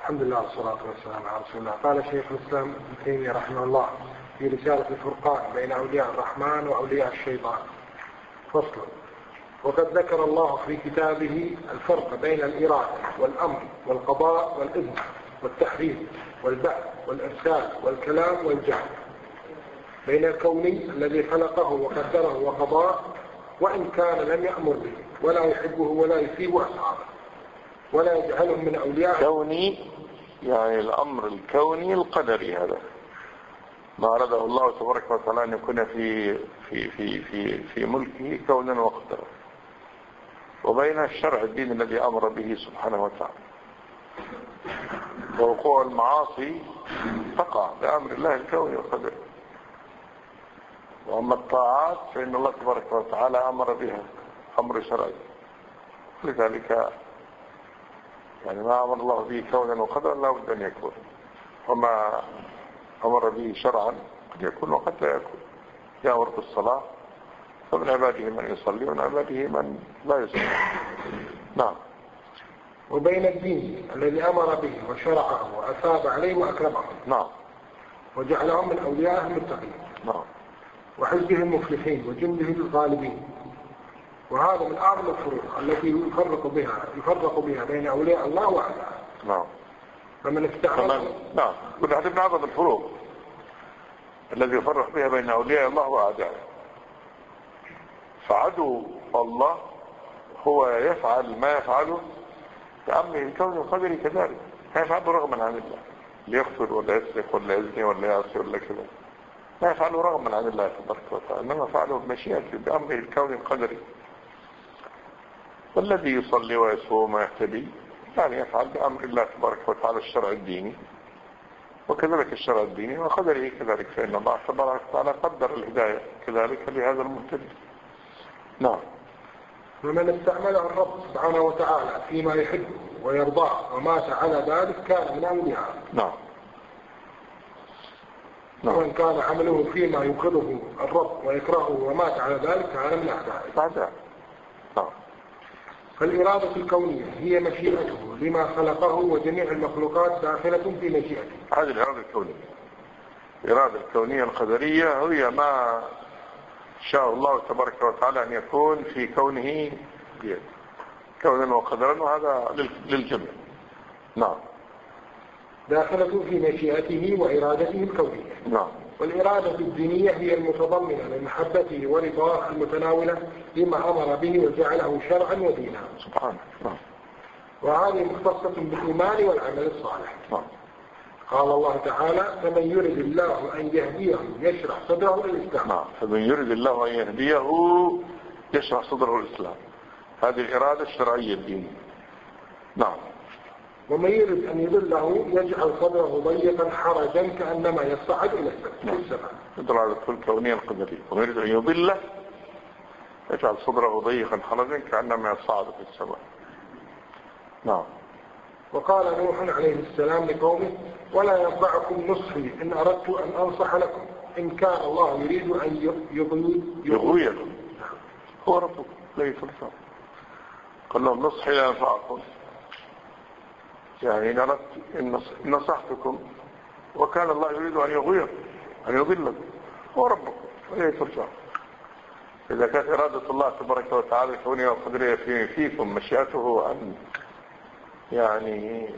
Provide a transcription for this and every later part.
الحمد لله والصلاة والسلام على رسول الله. قال شيخ الإسلام ابن تيمية رحمه الله في رسالة الفرقان بين أولياء الرحمن وأولياء الشيطان فصل: وقد ذكر الله في كتابه الفرق بين الإرادة والأمر والقضاء والإذن والتحريم والبعث والإرسال والكلام والجهل، بين الكوني الذي خلقه وقدره وقضاه وإن كان لم يأمر به ولا يحبه ولا يثيب أصحابه ولا يجعلهم من أولياء. كوني يعني الأمر الكوني القدري، هذا ما أراده الله تبارك وتعالى أن يكون في ملكه كونا وقدرا، وبين الشرع الدين الذي أمر به سبحانه وتعالى. ووقوع المعاصي تقع بأمر الله الكوني والقدري، وأما الطاعات فإن الله تبارك وتعالى أمر بها أمر شرعي، لذلك يعني ما أمر الله به كونا وقدرا لا بد أن يكون، وما أمر به شرعا قد يكون وقد لا يكون. يأمر بالصلاة فمن عباده من يصلي ومن عباده من لا يصلي. نعم. وبين الدين الذي أمر به وشرعه وأثاب عليه وأكرمه، نعم، وجعلهم من أوليائه المتقين، نعم، وحزبه المفلحين وجنده الغالبين. وهذا من أعظم الفروق التي يفرق بها بين أولياء الله وأعدائه. نعم. فمن استعمل نعم، كل هذا من أعظم الفروق الذي يفرق بها بين أولياء الله وأعدائه. فعدو الله هو يفعل ما يفعله بأمره الكوني القدري كذلك، ما يفعله رغما عن الله، ليقتل ولا يسرق ولا يزني ولا يعصي ولا كذا، ما يفعله رغما عن الله تبارك وتعالى، إنما فعله بمشيئته بأمره الكوني القدري. والذي يصلي ويصوم ويهتدي يعني يفعل بأمر الله تبارك وتعالى الشرع الديني، وكذلك الشرع الديني وقدره كذلك، فإن الله تبارك وتعالى قدر الهداية كذلك لهذا المهتدي. نعم. ومن استعمله الرب سبحانه وتعالى فيما يحبه ويرضاه ومات على ذلك كان من أوليائه. نعم. ومن كان عمله فيما يبغضه الرب ويكرهه ومات على ذلك كان من أعدائه. نعم. فالإرادة الكونية هي مشيئته لما خلقه، وجميع المخلوقات داخلة في مشيئته. هذه الإرادة الكونية. الإرادة الكونية القدرية هي ما شاء الله تبارك وتعالى أن يكون في كونه بيد كونا وقدرا، وهذا للجميع. نعم. داخلة في مشيئته وإرادته الكونية. نعم. والإرادة الدينية هي المتضمنة لمحبته ورضاه، المتناولة لما أمر به وجعله شرعا ودينا سبحانه. نعم. وهذه مختصة بالإيمان والعمل الصالح. نعم. قال الله تعالى: فمن يرد الله أن يهديه يشرح صدره للإسلام. نعم. فمن يرد الله أن يهديه يشرح صدره للإسلام، هذه الإرادة الشرعية الدينية. نعم. ومن يرد أن يضله يجعل صدره ضيقا حرجا كأنما يصعد إلى السماء. الإرادة الكونية القدرية. ومن يرد أن يضله يجعل صدره ضيقا حرجا كأنما يصعد في السماء. نعم. وقال نوح عليه السلام لقومه: ولا ينفعكم نصحي إن أردت أن أنصح لكم إن كان الله يريد أن يغويكم هو ربكم لا يفلسون. قال لهم نصحي لا ينفعكم، يعني إن أردت إن نصحتكم وكان الله يريد أن يغويكم أن يضلكم هو ربكم لا يفلسون. إذا كانت إرادة الله تبارك وتعالى الكونية والقدرية فيكم مشيئته أن يعني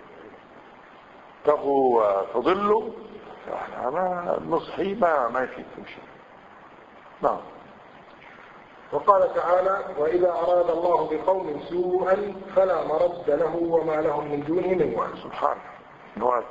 تغوا وتضلوا، يعني نصحي ما يفيدكم شيء. نعم. وقال تعالى: وإذا أراد الله بقوم سوءا فلا مرد له وما لهم من دونه من وال. سبحانه. نوال.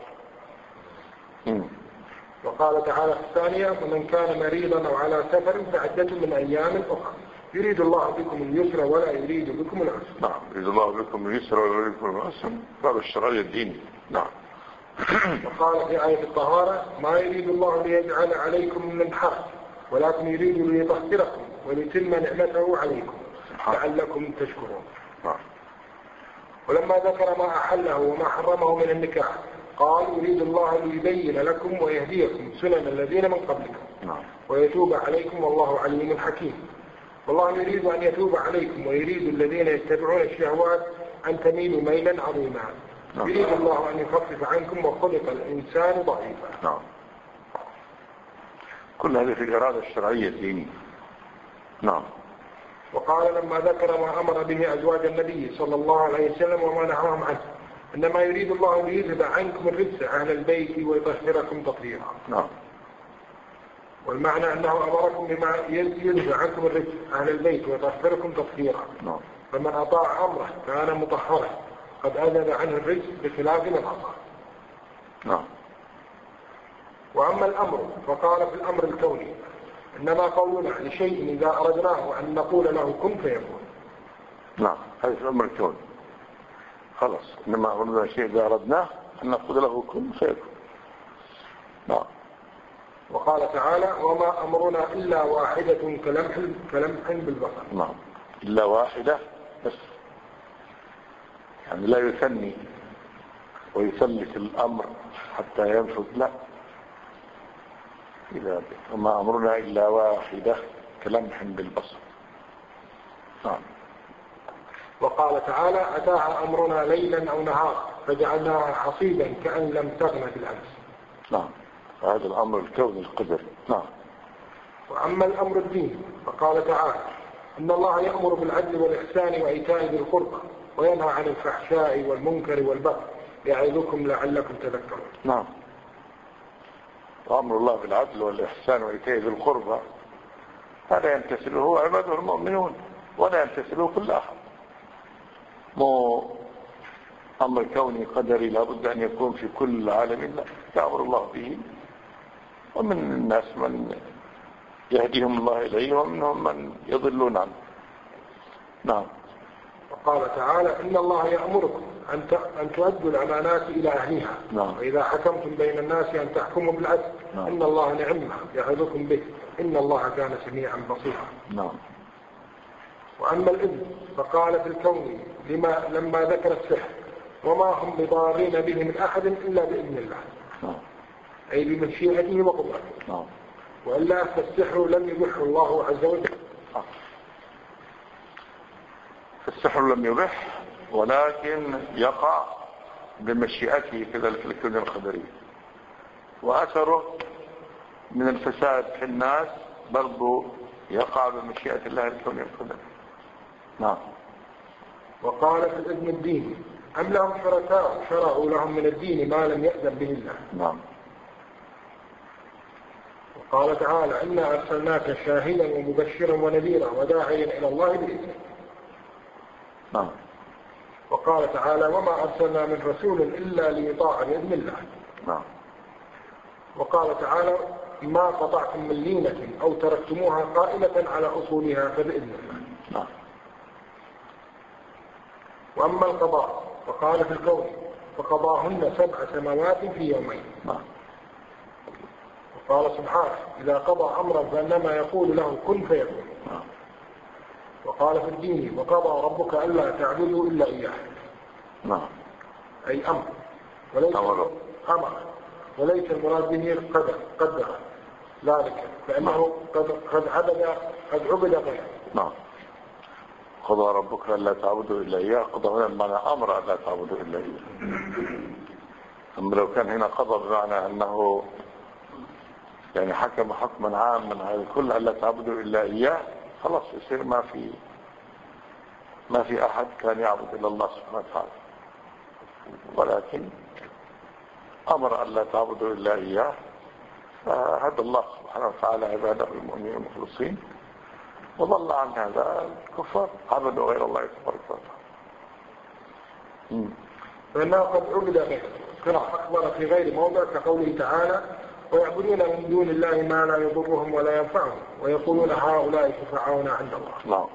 وقال تعالى في الثانية: ومن كان مريضا أو على سفر فعدة من أيام أخرى يريد الله بكم اليسر ولا يريد بكم العسر. نعم. يريد الله بكم اليسر ولا يريد بكم العسر، باب الشرعية الديني. نعم. وقال في آية الطهارة: ما يريد الله ليجعل عليكم من حرج ولكن يريد ليطهركم وليتم نعمته عليكم لعلكم تشكرون. ولما ذكر ما أحله وما حرمه من النكاح قال: يريد الله ليبين لكم ويهديكم سنن الذين من قبلكم ويتوب عليكم والله عليم حكيم. والله يريد أن يتوب عليكم ويريد الذين يتبعون الشهوات أن تميلوا ميلا عظيما يريد الله أن يخفف عنكم وخلق الإنسان ضعيفا. نعم. كل هذه في الإرادة الشرعية الدينية. نعم. وقال لما ذكر ما أمر به أزواج النبي صلى الله عليه وسلم وما نهاهم عنه إنما يريد الله أن يذهب عنكم الرجس أهل البيت ويطهركم تطهيرا. نعم. والمعنى أنه أمركم بما يذهب عنكم الرجس أهل البيت ويطهركم تطهيرا. نعم. فمن أطاع أمره كان مطهرا قد أذهب عنه الرجس بخلاف من عصى. نعم. وأما الأمر فقال في الأمر الكوني إنما قولنا لشيء إذا أردناه أن نقول له كن فيكون. نعم. هذا في الأمر الكوني خلاص. إنما قولنا شيء إذا أردناه أن نقول له كن فيكون. نعم. وقال تعالى وما أمرنا إلا واحدة كلمح بالبصر. نعم. إلا واحدة بس، يعني لا يثني ويثلث الأمر حتى ينفذ، لا. إذا وما أمرنا إلا واحدة كلمح بالبصر. نعم. وقال تعالى أتاها أمرنا ليلا أو نهارا فجعلناها حصيدا كأن لم تغن بالأمس. نعم. هذا الأمر الكوني القدري. نعم. وأما الأمر الديني فقال تعالى إن الله يأمر بالعدل والإحسان وإيتاء ذي القربى وينهى عن الفحشاء والمنكر والبغي يعظكم لعلكم تذكرون. نعم. وأمر الله بالعدل والإحسان وإيتاء ذي القربى هذا يمتثله عباده المؤمنون ولا يمتثله كل أحد. مو أمر كوني قدري لابد أن يكون في كل عالم، لا، يأمر الله به، ومن الناس من يهديهم الله إليه ومنهم من يضلون عنه. نعم. وقال تعالى إن الله يأمركم أن تؤدوا الأمانات إلى أهلها. نعم. وإذا حكمتم بين الناس أن تحكموا بالعدل. نعم. إن الله نعم يعظكم به إن الله كان سميعا بصيرا. نعم. وأما الإذن فقال في الكون لما ذكر السحر وما هم بضارين به من أحد إلا بإذن الله. نعم. أي بمشيئته وقدرته. نعم. وإلا فالسحر لم يبح الله عز وجل. السحر لم يبح ولكن يقع بمشيئته كذلك في الكون القدري، وأثره من الفساد في الناس برضو يقع بمشيئة الله الكون القدري. نعم. وقال في الإذن الديني أم لهم شركاء شرعوا لهم من الدين ما لم يأذن به الله. نعم. وقال تعالى إنا أرسلناك شاهدا ومبشرا ونذيرا وداعيا إلى الله بإذنه. نعم. وقال تعالى وما أرسلنا من رسول إلا ليطاع بإذن الله. نعم. وقال تعالى ما قطعتم من لينة أو تركتموها قائمة على أصولها فبإذن الله. نعم. وأما القضاء فقال في الكون فقضاهن 7 سماوات في يومين. نعم. وقال سبحانه إذا قضى أمرا فإنما يقول له كن فيكون. نعم. وقال في الدين وقضى ربك ألا تعبدوا إلا إياه. نعم. أي أمر وليس المراد به قدر ذلك فإنه قد عبد غيره. نعم. قضى ربك ألا تعبدوا إلا إياه. قضى هنا بمعنى أمر ألا تعبدوا إلا إياه. أما لو كان هنا قضى بمعنى أنه يعني حكم حكما عاما على الكل ألا تعبدوا إلا إياه خلاص يصير ما في أحد كان يعبد إلا الله سبحانه وتعالى، ولكن أمر ألا تعبدوا إلا إياه فهدى الله سبحانه وتعالى عباده المؤمنين المخلصين وضل عن هذا الكفار عبدوا غير الله تبارك وتعالى. فإنه قد عبد غيره كما أخبر في غير موضع كقوله تعالى ويعبدون من دون الله ما لا يضرهم ولا ينفعهم ويقولون هؤلاء شفعاؤنا عند الله. نعم.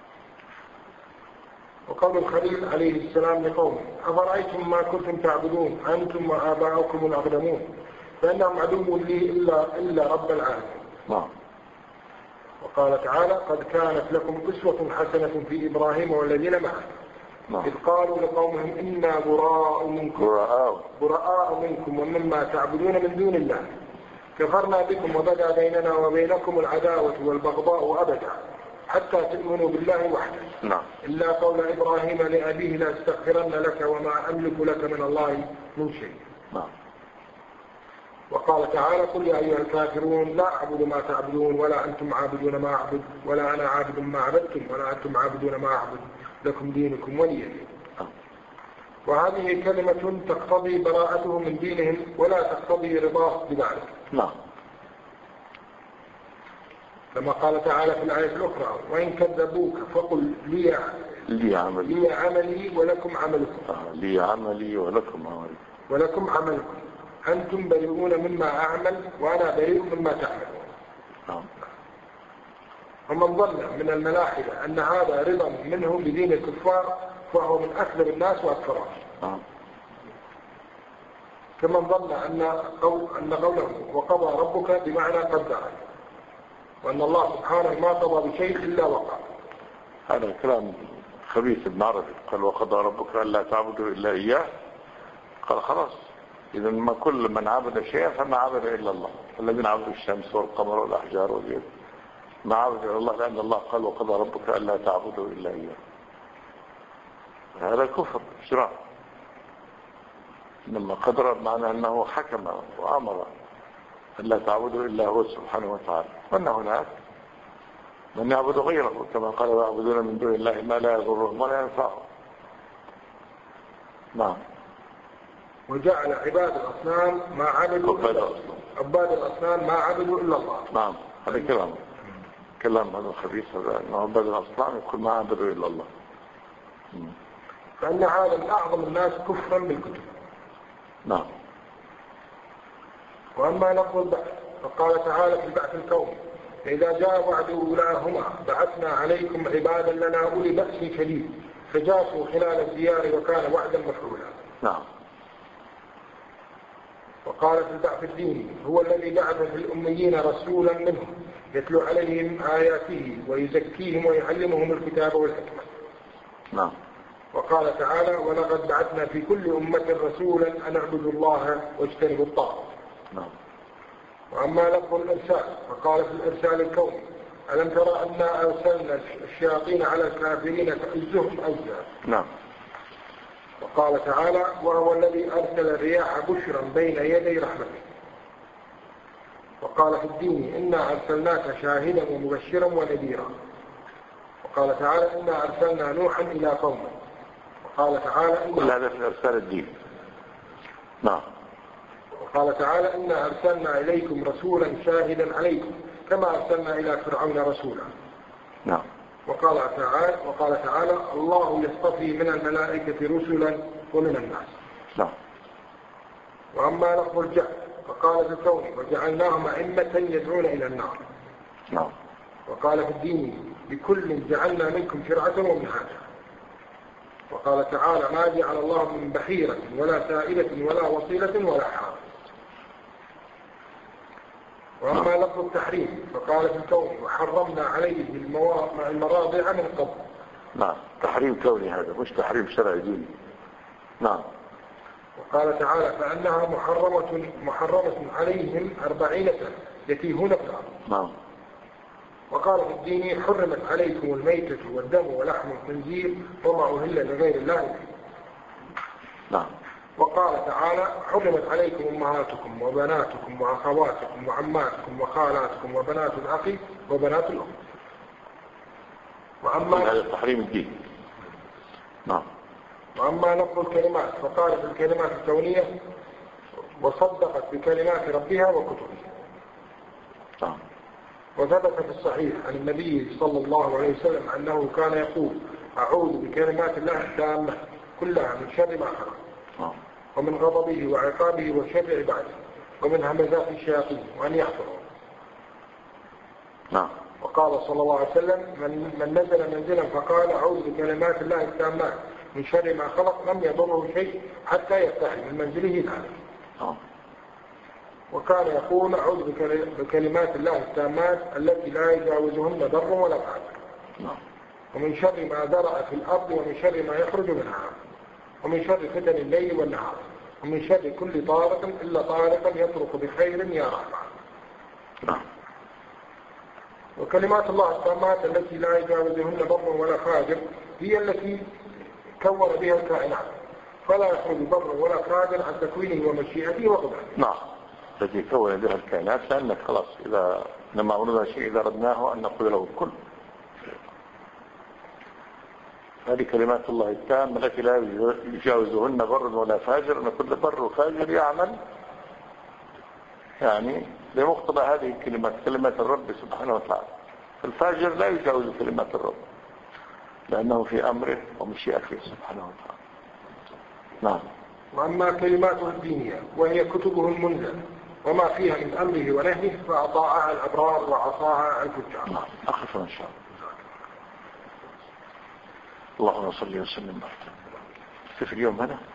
وقول الخليل عليه السلام لقومه أفرأيتم ما كنتم تعبدون أنتم وآباؤكم الأقدمون فإنهم عدو لي إلا رب العالمين. نعم. وقال تعالى قد كانت لكم أسوة حسنة في إبراهيم والذين معه إذ قالوا لقومهم إنا براء منكم ومما تعبدون من دون الله كفرنا بكم وبدا بيننا وبينكم العداوة والبغضاء أبدا حتى تؤمنوا بالله وحده. نعم. إلا قول إبراهيم لأبيه لاستغفرن لك وما أملك لك من الله من شيء. نعم. وقال تعالى قل يا أيها الكافرون لا أعبد ما تعبدون ولا أنتم عابدون ما أعبد ولا أنا عابد ما عبدتم ولا أنتم عابدون ما أعبد لكم دينكم ولي دين. وهذه كلمة تقتضي براءته من دينهم ولا تقتضي رضاه بذلك. نعم. كما قال تعالى في الآية الأخرى وإن كذبوك فقل لي عملي ولكم عملكم. لي عملي ولكم عملكم. ولكم عملكم أنتم بريئون مما أعمل وأنا بريء مما تعملون. نعم. ومن ظن من الملاحدة أن هذا رضا منه بدين الكفار فهو من أكذب الناس وأكثرهم. نعم. كمن ظن أن قوله وقضى ربك بمعنى قدر وأن الله سبحانه ما قضى بشيء إلا وقع. هذا كلام خبيث ابن عربي. قال وقضى ربك ألا تعبدوا إلا إياه. قال خلاص إذا ما كل من عبد شيئا فما عبد إلا الله. الذين عبدوا الشمس والقمر والأحجار والجبال ما عبدوا إلا الله لأن الله قال وقضى ربك ألا تعبدوا إلا إياه. هذا كفر شرع. لما قدر معنى أنه حكم وأمر ألا تعبدوا إلا هو سبحانه وتعالى وأن هناك من يعبد غيره كما قال ويعبدون من دون الله ما لا يضرهم ولا ينفعهم. نعم. وجعل عباد الأصنام ما عبدوا إلا الله. نعم. هذا كلام هذا خبيث. هذا أن عباد الأصنام يقول ما عبدوا إلا الله. فإن هذا من أعظم الناس كفرا بالكتب. نعم. وأما لفظ البعث فقال تعالى في البعث الكوني فإذا جاء وعد أولاهما بعثنا عليكم عبادا لنا أولي بأس شديد فجاسوا خلال الديار وكان وعدا مفعولا. نعم. وقال في البعث الديني هو الذي بعث في الأميين رسولا منهم يتلو عليهم آياته ويزكيهم ويعلمهم الكتاب والحكمة. نعم. وقال تعالى ولقد بعثنا في كل أمة رسولا أن اعبدوا الله واجتنبوا الطاغوت. نعم. وأما لفظ الإرسال فقال في الإرسال الكوني ألم ترى أنا أرسلنا الشياطين على الكافرين تؤزهم أزا. نعم. وقال تعالى وهو الذي أرسل الرياح بشرا بين يدي رحمته. وقال في الدين إنا أرسلناك شاهدا ومبشرا ونذيرا. وقال تعالى إنا أرسلنا نوحا إلى قومه. وقال تعالى كل هذا في الإرسال الدين. نعم. وقال تعالى إنا أرسلنا إليكم رسولا شاهدا عليكم كما أرسلنا إلى فرعون رسولا. نعم. وقال تعالى الله يصطفي من الملائكة رسلا ومن الناس. نعم. وأما لفظ الجعل فقال في الكون وجعلناهم أئمة يدعون إلى النار. نعم. وقال في الدين لكل جعلنا منكم شرعة ومنهاجا. وقال تعالى ما جعل الله من بحيرة ولا سائلة ولا وصيلة ولا حام. وأما لفظ التحريم فقال في الكون وحرمنا عليه المراضع من قبل. نعم. تحريم كوني هذا مش تحريم شرعي ديني. نعم. وقال تعالى فأنها محرمة عليهم 40 سنة يتيهون في الأرض. نعم. وقال في الدين حرمت عليكم الميتة والدم ولحم الخنزير وما أهل لغير الله به. نعم. وقال تعالى حرمت عليكم أمهاتكم وبناتكم وأخواتكم وعماتكم وخالاتكم وبنات الأخ وبنات الأم. وأما هذا تحريم الدين. نعم. وأما لفظ الكلمات فقال في الكلمات الكونية وصدقت بكلمات ربها وكتبه. نعم. وثبت في الصحيح عن النبي صلى الله عليه وسلم أنه كان يقول أعوذ بكلمات الله التامة كلها من شر ما خلق ومن غضبه وعقابه وشر عباده ومن همزات الشياطين وأن يحفظه. نعم. وقال صلى الله عليه وسلم من نزل منزلا فقال أعوذ بكلمات الله التامات من شر ما خلق لم يضره شيء حتى يرتاح من منزله ذلك. وكان يقول أعوذ بكلمات الله التامات التي لا يجاوزهن ضر ولا فاجر ومن شر ما ذرأ في الأرض ومن شر ما يخرج منها ومن شر فتن الليل والنهار ومن شر كل طارق إلا طارقا يطرق بخير يا رحمن. وكلمات الله التامات التي لا يجاوزهن بر ولا فاجر هي التي كون بها الكائنات، فلا يخرج بر ولا فاجر عن تكوينه ومشيئته وقدرته. نعم، التي كون بها الكائنات، لأنك خلاص إذا لما أردنا شيء إذا أردناه أن نقول له الكل. هذه كلمات الله التامة التي لا يجاوزهن بر ولا فاجر، أن كل بر وفاجر يعمل يعني بمقتضى هذه الكلمات، كلمات الرب سبحانه وتعالى. الفاجر لا يجاوز كلمات الرب لأنه في أمره ومشيئته سبحانه وتعالى. نعم. وأما كلماته الدينية وهي كتبه المنزل وما فيها من أمره ونهيه فأطاعها الأبرار وعصاها الفجار. نعم. أخف إن شاء الله. اللهم صل وسلم في اليوم هذا.